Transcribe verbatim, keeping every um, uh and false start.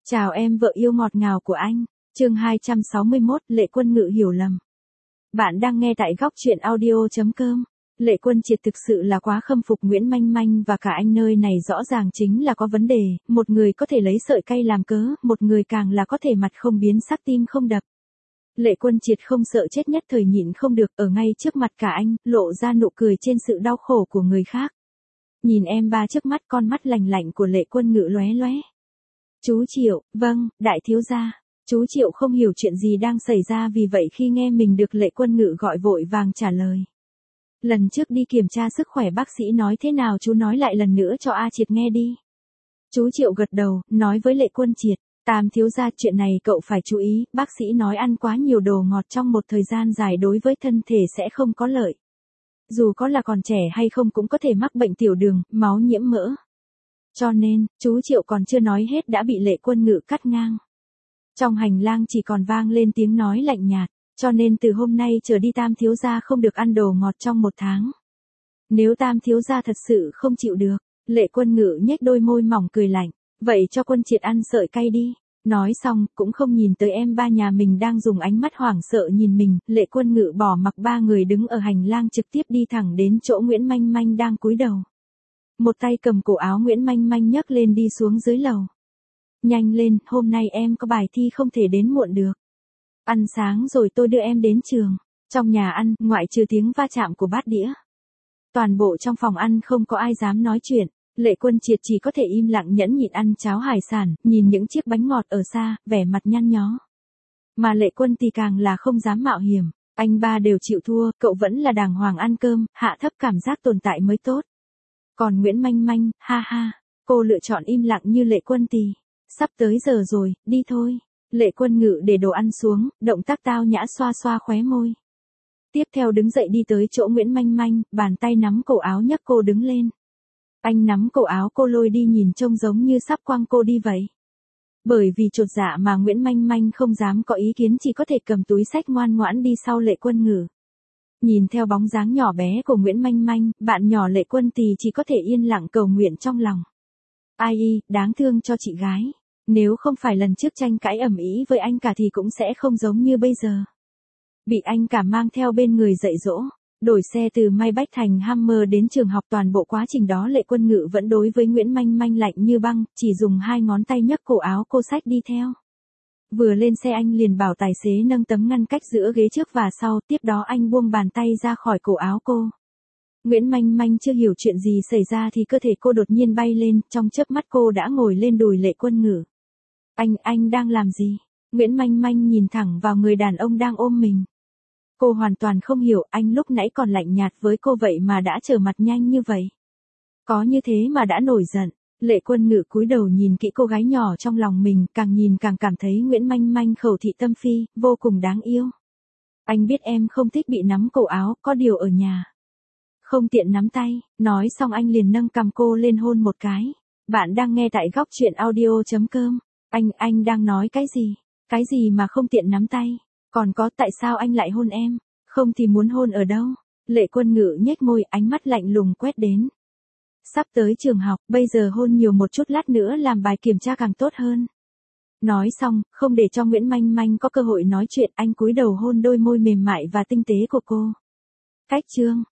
Chào em vợ yêu ngọt ngào của anh. Chương hai trăm sáu mươi mốt, Lệ Quân Ngự hiểu lầm. Bạn đang nghe tại góc truyện audio chấm com. Lệ Quân Triệt thực sự là quá khâm phục Nguyễn Manh Manh và cả anh nơi này rõ ràng chính là có vấn đề, một người có thể lấy sợi cay làm cớ, một người càng là có thể mặt không biến sắc tim không đập. Lệ Quân Triệt không sợ chết nhất thời nhịn không được ở ngay trước mặt cả anh, lộ ra nụ cười trên sự đau khổ của người khác. Nhìn em ba trước mắt, con mắt lành lạnh của Lệ Quân Ngự lóe lóe. Chú Triệu, vâng, đại thiếu gia. Chú Triệu không hiểu chuyện gì đang xảy ra, vì vậy khi nghe mình được Lệ Quân Ngự gọi vội vàng trả lời. Lần trước đi kiểm tra sức khỏe bác sĩ nói thế nào, chú nói lại lần nữa cho A Triệt nghe đi. Chú Triệu gật đầu, nói với Lệ Quân Triệt, Tam thiếu gia, chuyện này cậu phải chú ý, bác sĩ nói ăn quá nhiều đồ ngọt trong một thời gian dài đối với thân thể sẽ không có lợi. Dù có là còn trẻ hay không cũng có thể mắc bệnh tiểu đường, máu nhiễm mỡ. Cho nên, chú Triệu còn chưa nói hết đã bị Lệ Quân Ngự cắt ngang. Trong hành lang chỉ còn vang lên tiếng nói lạnh nhạt, cho nên từ hôm nay trở đi Tam thiếu gia không được ăn đồ ngọt trong một tháng. Nếu Tam thiếu gia thật sự không chịu được, Lệ Quân Ngự nhếch đôi môi mỏng cười lạnh, vậy cho Quân Triệt ăn sợi cay đi. Nói xong, cũng không nhìn tới em ba nhà mình đang dùng ánh mắt hoảng sợ nhìn mình, Lệ Quân Ngự bỏ mặc ba người đứng ở hành lang trực tiếp đi thẳng đến chỗ Nguyễn Manh Manh đang cúi đầu. Một tay cầm cổ áo Nguyễn Manh Manh nhấc lên đi xuống dưới lầu. Nhanh lên, hôm nay em có bài thi không thể đến muộn được. Ăn sáng rồi tôi đưa em đến trường. Trong nhà ăn, ngoại trừ tiếng va chạm của bát đĩa, toàn bộ trong phòng ăn không có ai dám nói chuyện. Lệ Quân Triệt chỉ có thể im lặng nhẫn nhịn ăn cháo hải sản, nhìn những chiếc bánh ngọt ở xa, vẻ mặt nhăn nhó. Mà Lệ Quân thì càng là không dám mạo hiểm. Anh ba đều chịu thua, cậu vẫn là đàng hoàng ăn cơm, hạ thấp cảm giác tồn tại mới tốt. Còn Nguyễn Manh Manh, ha ha, cô lựa chọn im lặng như Lệ Quân Tì. Sắp tới giờ rồi, đi thôi. Lệ Quân Ngự để đồ ăn xuống, động tác tao nhã xoa xoa khóe môi. Tiếp theo đứng dậy đi tới chỗ Nguyễn Manh Manh, bàn tay nắm cổ áo nhấc cô đứng lên. Anh nắm cổ áo cô lôi đi, nhìn trông giống như sắp quăng cô đi vậy. Bởi vì chột dạ mà Nguyễn Manh Manh không dám có ý kiến, chỉ có thể cầm túi xách ngoan ngoãn đi sau Lệ Quân Ngự. Nhìn theo bóng dáng nhỏ bé của Nguyễn Manh Manh, bạn nhỏ Lệ Quân Tì chỉ có thể yên lặng cầu nguyện trong lòng. Ai y, đáng thương cho chị gái. Nếu không phải lần trước tranh cãi ầm ĩ với anh cả thì cũng sẽ không giống như bây giờ. Bị anh cả mang theo bên người dạy dỗ, đổi xe từ Maybach thành Hammer đến trường học, toàn bộ quá trình đó Lệ Quân Ngự vẫn đối với Nguyễn Manh Manh lạnh như băng, chỉ dùng hai ngón tay nhấc cổ áo cô xách đi theo. Vừa lên xe anh liền bảo tài xế nâng tấm ngăn cách giữa ghế trước và sau, tiếp đó anh buông bàn tay ra khỏi cổ áo cô. Nguyễn Manh Manh chưa hiểu chuyện gì xảy ra thì cơ thể cô đột nhiên bay lên, trong chớp mắt cô đã ngồi lên đùi Lệ Quân Ngự. Anh, anh đang làm gì? Nguyễn Manh Manh nhìn thẳng vào người đàn ông đang ôm mình. Cô hoàn toàn không hiểu, anh lúc nãy còn lạnh nhạt với cô vậy mà đã trở mặt nhanh như vậy. Có như thế mà đã nổi giận. Lệ Quân Ngự cúi đầu nhìn kỹ cô gái nhỏ trong lòng mình, càng nhìn càng cảm thấy Nguyễn Manh Manh khẩu thị tâm phi, vô cùng đáng yêu. Anh biết em không thích bị nắm cổ áo, có điều ở nhà không tiện nắm tay. Nói xong anh liền nâng cằm cô lên hôn một cái. Bạn đang nghe tại góc truyện audio chấm com. Anh, anh đang nói cái gì? Cái gì mà không tiện nắm tay? Còn có, tại sao anh lại hôn em? Không thì muốn hôn ở đâu? Lệ Quân Ngự nhếch môi, ánh mắt lạnh lùng quét đến. Sắp tới trường học, bây giờ hôn nhiều một chút, lát nữa làm bài kiểm tra càng tốt hơn. Nói xong, không để cho Nguyễn Manh Manh có cơ hội nói chuyện, anh cúi đầu hôn đôi môi mềm mại và tinh tế của cô. Cách chương.